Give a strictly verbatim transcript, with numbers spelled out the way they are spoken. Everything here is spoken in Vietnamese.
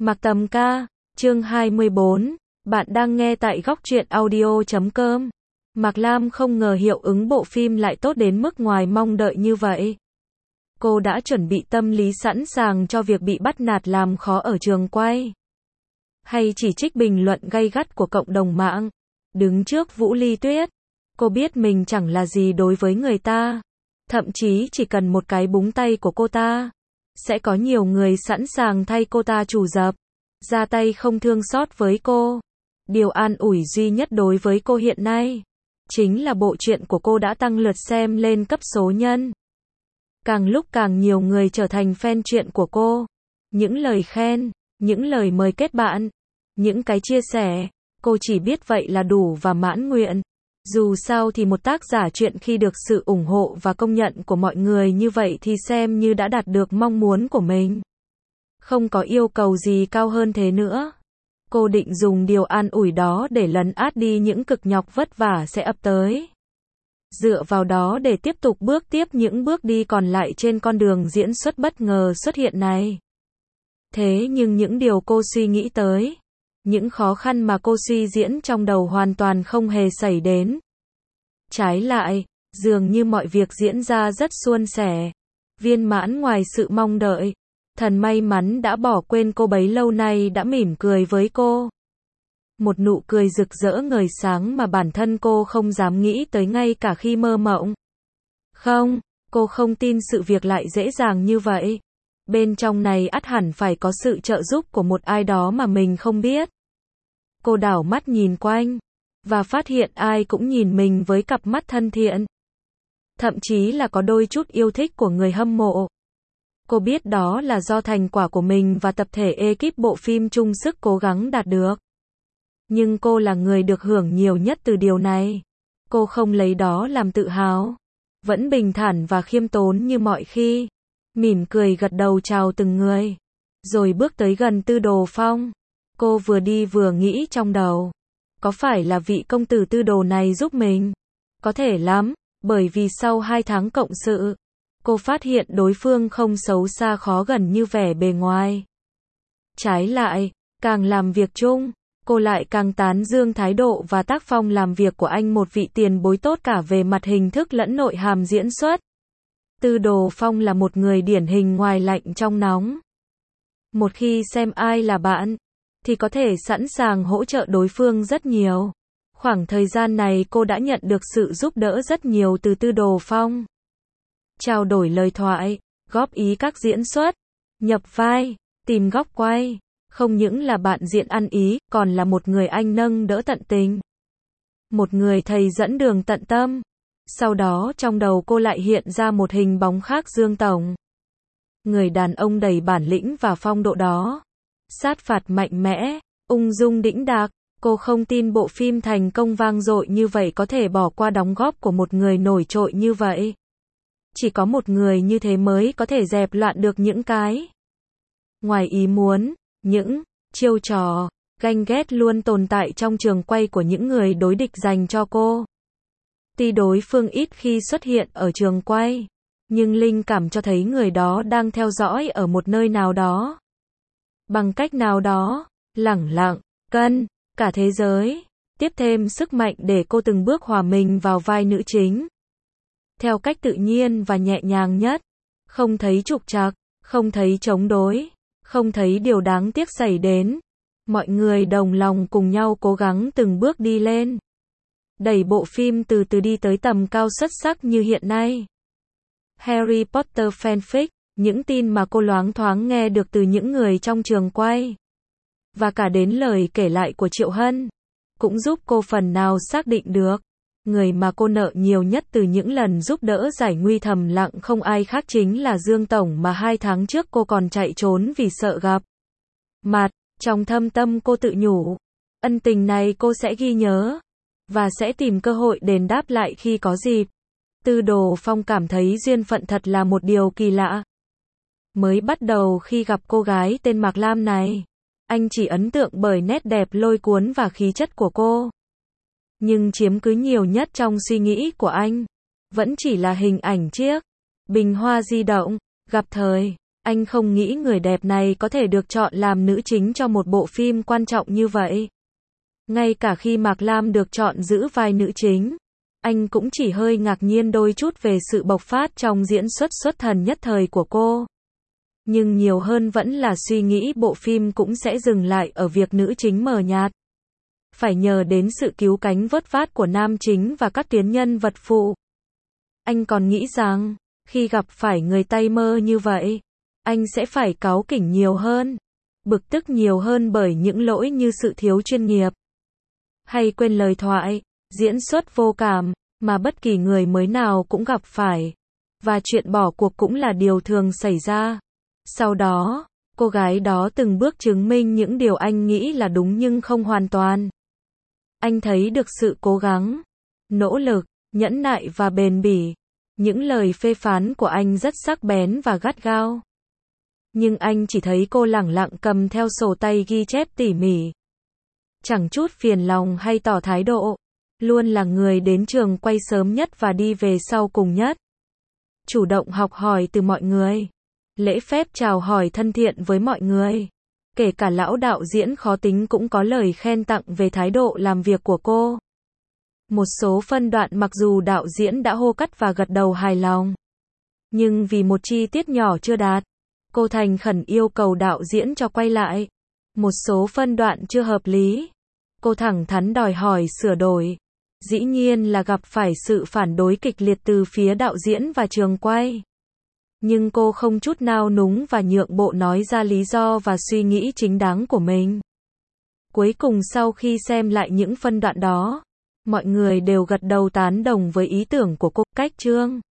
Mặc Tầm ca, chương hai mươi bốn, bạn đang nghe tại góc truyện audio chấm com. Mạc Lam không ngờ hiệu ứng bộ phim lại tốt đến mức ngoài mong đợi như vậy. Cô đã chuẩn bị tâm lý sẵn sàng cho việc bị bắt nạt làm khó ở trường quay. Hay chỉ trích bình luận gay gắt của cộng đồng mạng. Đứng trước Vũ Ly Tuyết, cô biết mình chẳng là gì đối với người ta. Thậm chí chỉ cần một cái búng tay của cô ta, sẽ có nhiều người sẵn sàng thay cô ta chủ dập, ra tay không thương xót với cô. Điều an ủi duy nhất đối với cô hiện nay, chính là bộ truyện của cô đã tăng lượt xem lên cấp số nhân. Càng lúc càng nhiều người trở thành fan truyện của cô. Những lời khen, những lời mời kết bạn, những cái chia sẻ, cô chỉ biết vậy là đủ và mãn nguyện. Dù sao thì một tác giả truyện khi được sự ủng hộ và công nhận của mọi người như vậy thì xem như đã đạt được mong muốn của mình. Không có yêu cầu gì cao hơn thế nữa. Cô định dùng điều an ủi đó để lấn át đi những cực nhọc vất vả sẽ ập tới. Dựa vào đó để tiếp tục bước tiếp những bước đi còn lại trên con đường diễn xuất bất ngờ xuất hiện này. Thế nhưng những điều cô suy nghĩ tới, những khó khăn mà cô suy diễn trong đầu hoàn toàn không hề xảy đến. Trái lại, dường như mọi việc diễn ra rất suôn sẻ, viên mãn ngoài sự mong đợi. Thần may mắn đã bỏ quên cô bấy lâu nay đã mỉm cười với cô. Một nụ cười rực rỡ ngời sáng mà bản thân cô không dám nghĩ tới ngay cả khi mơ mộng. Không, cô không tin sự việc lại dễ dàng như vậy. Bên trong này ắt hẳn phải có sự trợ giúp của một ai đó mà mình không biết. Cô đảo mắt nhìn quanh, và phát hiện ai cũng nhìn mình với cặp mắt thân thiện. Thậm chí là có đôi chút yêu thích của người hâm mộ. Cô biết đó là do thành quả của mình và tập thể ekip bộ phim chung sức cố gắng đạt được. Nhưng cô là người được hưởng nhiều nhất từ điều này. Cô không lấy đó làm tự hào. Vẫn bình thản và khiêm tốn như mọi khi. Mỉm cười gật đầu chào từng người. Rồi bước tới gần Tư Đồ Phong. Cô vừa đi vừa nghĩ trong đầu. Có phải là vị công tử Tư Đồ này giúp mình? Có thể lắm, bởi vì sau hai tháng cộng sự, cô phát hiện đối phương không xấu xa khó gần như vẻ bề ngoài. Trái lại, càng làm việc chung, cô lại càng tán dương thái độ và tác phong làm việc của anh, một vị tiền bối tốt cả về mặt hình thức lẫn nội hàm diễn xuất. Tư Đồ Phong là một người điển hình ngoài lạnh trong nóng. Một khi xem ai là bạn, thì có thể sẵn sàng hỗ trợ đối phương rất nhiều. Khoảng thời gian này cô đã nhận được sự giúp đỡ rất nhiều từ Tư Đồ Phong. Trao đổi lời thoại, góp ý các diễn xuất, nhập vai, tìm góc quay. Không những là bạn diễn ăn ý, còn là một người anh nâng đỡ tận tình. Một người thầy dẫn đường tận tâm. Sau đó trong đầu cô lại hiện ra một hình bóng khác, Dương Tổng. Người đàn ông đầy bản lĩnh và phong độ đó. Sát phạt mạnh mẽ, ung dung đĩnh đạc. Cô không tin bộ phim thành công vang dội như vậy có thể bỏ qua đóng góp của một người nổi trội như vậy. Chỉ có một người như thế mới có thể dẹp loạn được những cái ngoài ý muốn, những chiêu trò, ganh ghét luôn tồn tại trong trường quay của những người đối địch dành cho cô. Tuy đối phương ít khi xuất hiện ở trường quay, nhưng linh cảm cho thấy người đó đang theo dõi ở một nơi nào đó. Bằng cách nào đó, lẳng lặng, cân, cả thế giới, tiếp thêm sức mạnh để cô từng bước hòa mình vào vai nữ chính. Theo cách tự nhiên và nhẹ nhàng nhất, không thấy trục trặc, không thấy chống đối, không thấy điều đáng tiếc xảy đến. Mọi người đồng lòng cùng nhau cố gắng từng bước đi lên. Đẩy bộ phim từ từ đi tới tầm cao xuất sắc như hiện nay. Harry Potter fanfic, những tin mà cô loáng thoáng nghe được từ những người trong trường quay. Và cả đến lời kể lại của Triệu Hân, cũng giúp cô phần nào xác định được. Người mà cô nợ nhiều nhất từ những lần giúp đỡ giải nguy thầm lặng không ai khác chính là Dương Tổng mà hai tháng trước cô còn chạy trốn vì sợ gặp mặt. Trong thâm tâm cô tự nhủ, ân tình này cô sẽ ghi nhớ, và sẽ tìm cơ hội đền đáp lại khi có dịp. Tư Đồ Phong cảm thấy duyên phận thật là một điều kỳ lạ. Mới bắt đầu khi gặp cô gái tên Mạc Lam này, anh chỉ ấn tượng bởi nét đẹp lôi cuốn và khí chất của cô. Nhưng chiếm cứ nhiều nhất trong suy nghĩ của anh, vẫn chỉ là hình ảnh chiếc bình hoa di động, gặp thời. Anh không nghĩ người đẹp này có thể được chọn làm nữ chính cho một bộ phim quan trọng như vậy. Ngay cả khi Mạc Lam được chọn giữ vai nữ chính, anh cũng chỉ hơi ngạc nhiên đôi chút về sự bộc phát trong diễn xuất xuất thần nhất thời của cô. Nhưng nhiều hơn vẫn là suy nghĩ bộ phim cũng sẽ dừng lại ở việc nữ chính mờ nhạt. Phải nhờ đến sự cứu cánh vớt vát của nam chính và các tuyến nhân vật phụ. Anh còn nghĩ rằng, khi gặp phải người tay mơ như vậy, anh sẽ phải cáu kỉnh nhiều hơn, bực tức nhiều hơn bởi những lỗi như sự thiếu chuyên nghiệp, hay quên lời thoại, diễn xuất vô cảm, mà bất kỳ người mới nào cũng gặp phải. Và chuyện bỏ cuộc cũng là điều thường xảy ra. Sau đó, cô gái đó từng bước chứng minh những điều anh nghĩ là đúng nhưng không hoàn toàn. Anh thấy được sự cố gắng, nỗ lực, nhẫn nại và bền bỉ. Những lời phê phán của anh rất sắc bén và gắt gao. Nhưng anh chỉ thấy cô lẳng lặng cầm theo sổ tay ghi chép tỉ mỉ. Chẳng chút phiền lòng hay tỏ thái độ. Luôn là người đến trường quay sớm nhất và đi về sau cùng nhất. Chủ động học hỏi từ mọi người. Lễ phép chào hỏi thân thiện với mọi người. Kể cả lão đạo diễn khó tính cũng có lời khen tặng về thái độ làm việc của cô. Một số phân đoạn mặc dù đạo diễn đã hô cắt và gật đầu hài lòng, nhưng vì một chi tiết nhỏ chưa đạt, cô thành khẩn yêu cầu đạo diễn cho quay lại. Một số phân đoạn chưa hợp lý, cô thẳng thắn đòi hỏi sửa đổi. Dĩ nhiên là gặp phải sự phản đối kịch liệt từ phía đạo diễn và trường quay. Nhưng cô không chút nao núng và nhượng bộ nói ra lý do và suy nghĩ chính đáng của mình. Cuối cùng sau khi xem lại những phân đoạn đó, mọi người đều gật đầu tán đồng với ý tưởng của cô. Cách chương